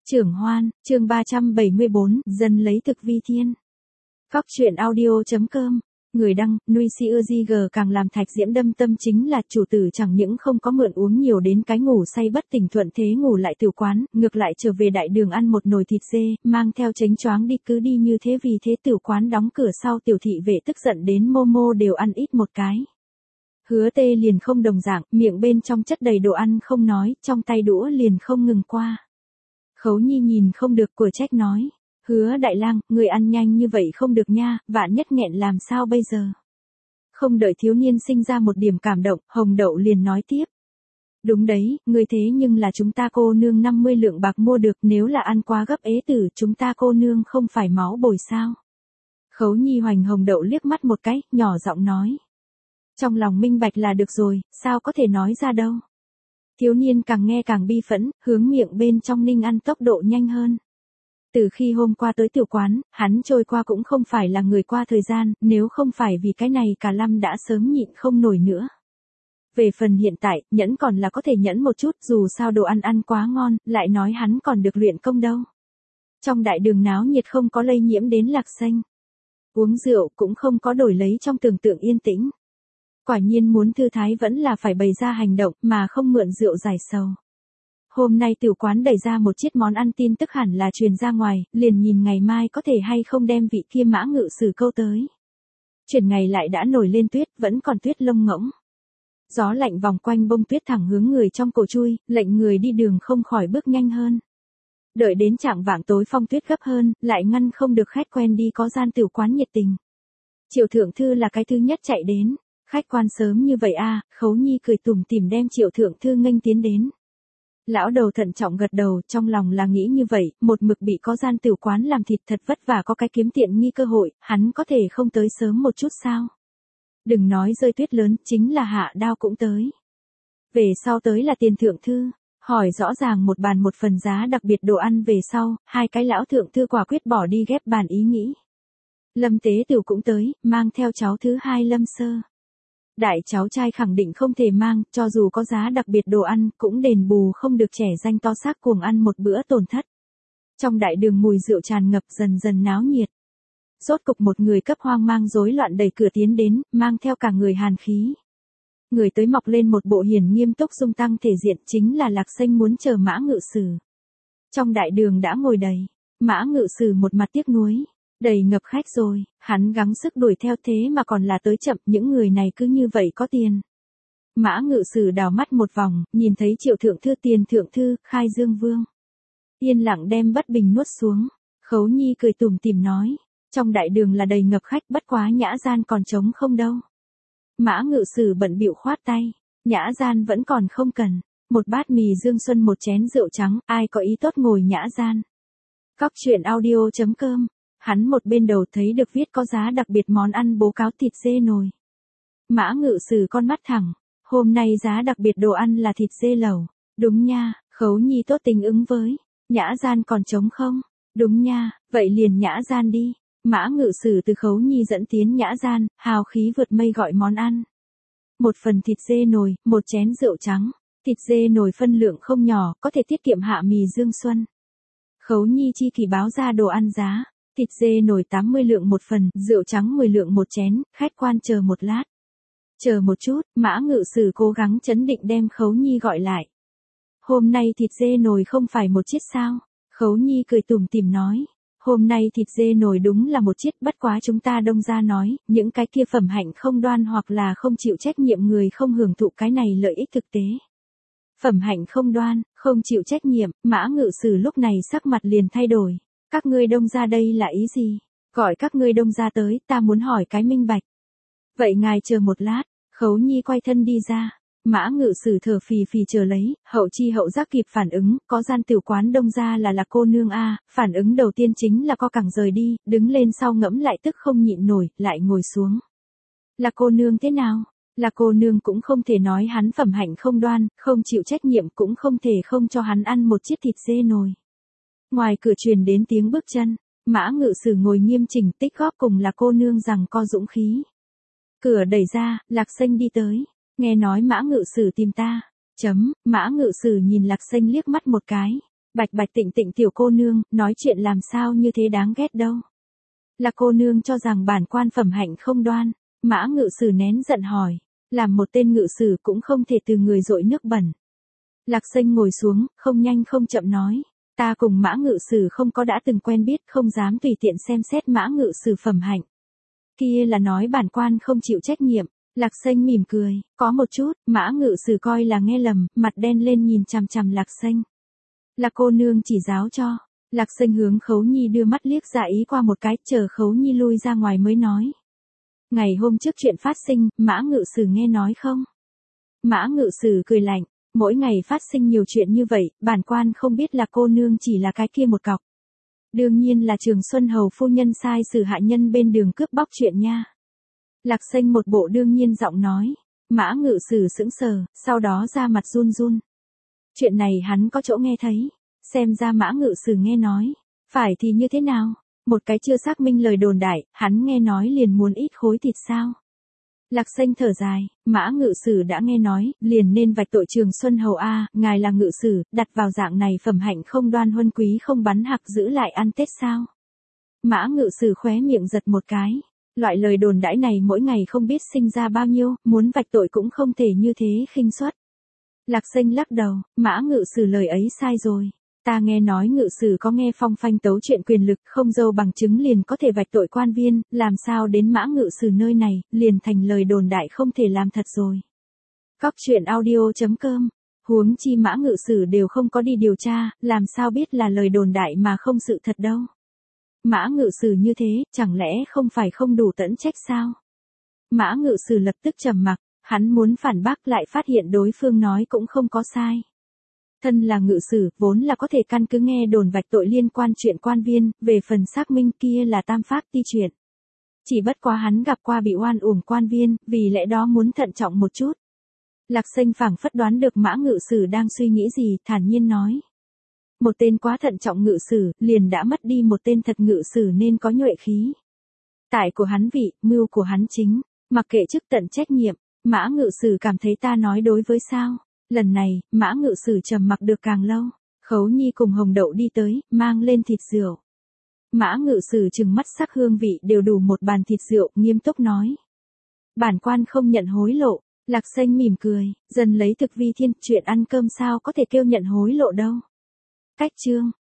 Trưởng Hoan, chương 374, dân lấy thực vi thiên. Các chuyện audio.com. Người đăng, Nuôi CUG càng làm Thạch Diễm đâm tâm chính là chủ tử chẳng những không có mượn uống nhiều đến cái ngủ say bất tỉnh thuận thế ngủ lại tiểu quán, ngược lại trở về đại đường ăn một nồi thịt dê, mang theo chánh choáng đi cứ đi như thế vì thế tiểu quán đóng cửa sau tiểu thị vệ tức giận đến mô đều ăn ít một cái. Hứa Tê liền không đồng dạng, miệng bên trong chất đầy đồ ăn không nói, trong tay đũa liền không ngừng qua. Khấu Nhi nhìn không được của trách nói. Hứa đại lang, người ăn nhanh như vậy không được nha, vạn nhất nghẹn làm sao bây giờ. Không đợi thiếu niên sinh ra một điểm cảm động, Hồng Đậu liền nói tiếp. Đúng đấy, người thế nhưng là chúng ta cô nương 50 lượng bạc mua được, nếu là ăn quá gấp ế tử chúng ta cô nương không phải máu bồi sao. Khấu Nhi hoành Hồng Đậu liếc mắt một cái, nhỏ giọng nói. Trong lòng minh bạch là được rồi, sao có thể nói ra đâu. Thiếu niên càng nghe càng bi phẫn, hướng miệng bên trong ninh ăn tốc độ nhanh hơn. Từ khi hôm qua tới tiểu quán, hắn trôi qua cũng không phải là người qua thời gian, nếu không phải vì cái này cả Lâm đã sớm nhịn không nổi nữa. Về phần hiện tại, nhẫn còn là có thể nhẫn một chút, dù sao đồ ăn quá ngon, lại nói hắn còn được luyện công đâu. Trong đại đường náo nhiệt không có lây nhiễm đến Lạc Xanh. Uống rượu cũng không có đổi lấy trong tưởng tượng yên tĩnh. Quả nhiên muốn thư thái vẫn là phải bày ra hành động mà không mượn rượu giải sầu. Hôm nay tiểu quán đẩy ra một chiếc món ăn tin tức hẳn là truyền ra ngoài, liền nhìn ngày mai có thể hay không đem vị kia Mã Ngự Sử câu tới. Chuyển ngày lại đã nổi lên tuyết, vẫn còn tuyết lông ngỗng. Gió lạnh vòng quanh bông tuyết thẳng hướng người trong cổ chui, lệnh người đi đường không khỏi bước nhanh hơn. Đợi đến chạng vạng tối phong tuyết gấp hơn, lại ngăn không được khách quen đi có gian tiểu quán nhiệt tình. Triệu thượng thư là cái thứ nhất chạy đến. Khách quan sớm như vậy à, Khấu Nhi cười tủm tỉm đem Triệu thượng thư nghênh tiến đến. Lão đầu thận trọng gật đầu, trong lòng là nghĩ như vậy, một mực bị có gian tiểu quán làm thịt thật vất vả có cái kiếm tiện nghi cơ hội, hắn có thể không tới sớm một chút sao. Đừng nói rơi tuyết lớn, chính là hạ đao cũng tới. Về sau tới là tiền thượng thư, hỏi rõ ràng một bàn một phần giá đặc biệt đồ ăn về sau, hai cái lão thượng thư quả quyết bỏ đi ghép bàn ý nghĩ. Lâm Tế Tiểu cũng tới, mang theo cháu thứ hai Lâm Sơ. Đại cháu trai khẳng định không thể mang, cho dù có giá đặc biệt đồ ăn, cũng đền bù không được trẻ danh to xác cuồng ăn một bữa tổn thất. Trong đại đường mùi rượu tràn ngập dần dần náo nhiệt. Rốt cục một người cấp hoang mang rối loạn đẩy cửa tiến đến, mang theo cả người hàn khí. Người tới mọc lên một bộ hiền nghiêm túc dung tăng thể diện chính là Lạc Xanh muốn chờ Mã Ngự Sử. Trong đại đường đã ngồi đầy, Mã Ngự Sử một mặt tiếc nuối. Đầy ngập khách rồi, hắn gắng sức đuổi theo thế mà còn là tới chậm, những người này cứ như vậy có tiền. Mã Ngự Sử đào mắt một vòng, nhìn thấy Triệu thượng thư tiền thượng thư, Khai Dương Vương. Yên lặng đem bất bình nuốt xuống, Khấu Nhi cười tủm tỉm nói, trong đại đường là đầy ngập khách bất quá nhã gian còn trống không đâu. Mã Ngự Sử bận bịu khoát tay, nhã gian vẫn còn không cần, một bát mì dương xuân một chén rượu trắng, ai có ý tốt ngồi nhã gian. Các chuyện audio.com. Hắn một bên đầu thấy được viết có giá đặc biệt món ăn bố cáo thịt dê nồi. Mã Ngự Sử con mắt thẳng, hôm nay giá đặc biệt đồ ăn là thịt dê lẩu. Đúng nha, Khấu Nhi tốt tình ứng với. Nhã gian còn trống không? Đúng nha, vậy liền nhã gian đi. Mã Ngự Sử từ Khấu Nhi dẫn tiến nhã gian, hào khí vượt mây gọi món ăn. Một phần thịt dê nồi, một chén rượu trắng. Thịt dê nồi phân lượng không nhỏ, có thể tiết kiệm hạ mì dương xuân. Khấu Nhi chi kỳ báo ra đồ ăn giá. Thịt dê nồi 80 lượng một phần, rượu trắng 10 lượng một chén, khách quan chờ một lát. Chờ một chút, Mã Ngự Sử cố gắng trấn định đem Khấu Nhi gọi lại. Hôm nay thịt dê nồi không phải một chiếc sao? Khấu Nhi cười tủm tỉm nói. Hôm nay thịt dê nồi đúng là một chiếc, bất quá chúng ta đông ra nói, những cái kia phẩm hạnh không đoan hoặc là không chịu trách nhiệm người không hưởng thụ cái này lợi ích thực tế. Phẩm hạnh không đoan, không chịu trách nhiệm, Mã Ngự Sử lúc này sắc mặt liền thay đổi. Các ngươi đông ra đây là ý gì? Gọi các ngươi đông ra tới, ta muốn hỏi cái minh bạch. Vậy ngài chờ một lát, Khấu Nhi quay thân đi ra. Mã Ngự Sử thở phì phì chờ lấy, hậu chi hậu giác kịp phản ứng, có gian tiểu quán đông ra là cô nương a, phản ứng đầu tiên chính là co cẳng rời đi, đứng lên sau ngẫm lại tức không nhịn nổi, lại ngồi xuống. Là cô nương thế nào? Là cô nương cũng không thể nói hắn phẩm hạnh không đoan, không chịu trách nhiệm cũng không thể không cho hắn ăn một chiếc thịt dê nồi. Ngoài cửa truyền đến tiếng bước chân, Mã Ngự Sử ngồi nghiêm chỉnh tích góp cùng là cô nương rằng co dũng khí. Cửa đẩy ra, Lạc Xanh đi tới, nghe nói Mã Ngự Sử tìm ta. Mã Ngự Sử nhìn Lạc Xanh liếc mắt một cái, Bạch bạch tịnh tịnh tiểu cô nương, nói chuyện làm sao như thế đáng ghét đâu. Là cô nương cho rằng bản quan phẩm hạnh không đoan. Mã Ngự Sử nén giận hỏi. Làm một tên ngự sử cũng không thể từ người dội nước bẩn. Lạc Xanh ngồi xuống, không nhanh không chậm nói. Ta cùng Mã Ngự Sử không có đã từng quen biết, không dám tùy tiện xem xét Mã Ngự Sử phẩm hạnh. Kia là nói bản quan không chịu trách nhiệm. Lạc Xanh mỉm cười, có một chút, Mã Ngự Sử coi là nghe lầm, mặt đen lên nhìn chằm chằm Lạc Xanh. Là cô nương chỉ giáo cho. Lạc Xanh hướng Khấu Nhi đưa mắt liếc ra ý qua một cái, chờ Khấu Nhi lui ra ngoài mới nói. Ngày hôm trước chuyện phát sinh, Mã Ngự Sử nghe nói không? Mã Ngự Sử cười lạnh, mỗi ngày phát sinh nhiều chuyện như vậy, bản quan không biết là cô nương chỉ là cái kia một cọc. Đương nhiên là Trường Xuân Hầu phu nhân sai sử hạ nhân bên đường cướp bóc chuyện nha. Lạc Xanh một bộ đương nhiên giọng nói. Mã Ngự Sử sững sờ, sau đó ra mặt run run. Chuyện này hắn có chỗ nghe thấy. Xem ra Mã Ngự Sử nghe nói. Phải thì như thế nào? Một cái chưa xác minh lời đồn đại, hắn nghe nói liền muốn ít khối thịt sao? Lạc Xanh thở dài, Mã Ngự Sử đã nghe nói, liền nên vạch tội Trường Xuân Hầu a, ngài là ngự sử, đặt vào dạng này phẩm hạnh không đoan huân quý không bắn hạc giữ lại ăn Tết sao? Mã Ngự Sử khóe miệng giật một cái. Loại lời đồn đãi này mỗi ngày không biết sinh ra bao nhiêu, muốn vạch tội cũng không thể như thế khinh suất. Lạc Xanh lắc đầu, Mã Ngự Sử lời ấy sai rồi. Ta nghe nói ngự sử có nghe phong phanh tấu chuyện quyền lực không dâu bằng chứng liền có thể vạch tội quan viên, làm sao đến Mã Ngự Sử nơi này, liền thành lời đồn đại không thể làm thật rồi. Góc truyện audio.com, huống chi Mã Ngự Sử đều không có đi điều tra, làm sao biết là lời đồn đại mà không sự thật đâu. Mã Ngự Sử như thế, chẳng lẽ không phải không đủ tẫn trách sao? Mã Ngự Sử lập tức trầm mặc, hắn muốn phản bác lại phát hiện đối phương nói cũng không có sai. Thân là ngự sử, vốn là có thể căn cứ nghe đồn vạch tội liên quan chuyện quan viên, về phần xác minh kia là tam pháp ti chuyện. Chỉ bất quá hắn gặp qua bị oan uổng quan viên, vì lẽ đó muốn thận trọng một chút. Lạc Xanh phảng phất đoán được Mã Ngự Sử đang suy nghĩ gì, thản nhiên nói. Một tên quá thận trọng ngự sử, liền đã mất đi một tên thật ngự sử nên có nhuệ khí. Tại của hắn vị, mưu của hắn chính, mặc kệ chức tận trách nhiệm, Mã Ngự Sử cảm thấy ta nói đối với sao. Lần này, Mã Ngự Sử trầm mặc được càng lâu, Khấu Nhi cùng Hồng Đậu đi tới, mang lên thịt rượu. Mã Ngự Sử trừng mắt sắc hương vị đều đủ một bàn thịt rượu, nghiêm túc nói. Bản quan không nhận hối lộ. Lạc Xanh mỉm cười, dần lấy thực vi thiên, chuyện ăn cơm sao có thể kêu nhận hối lộ đâu. Cách chương.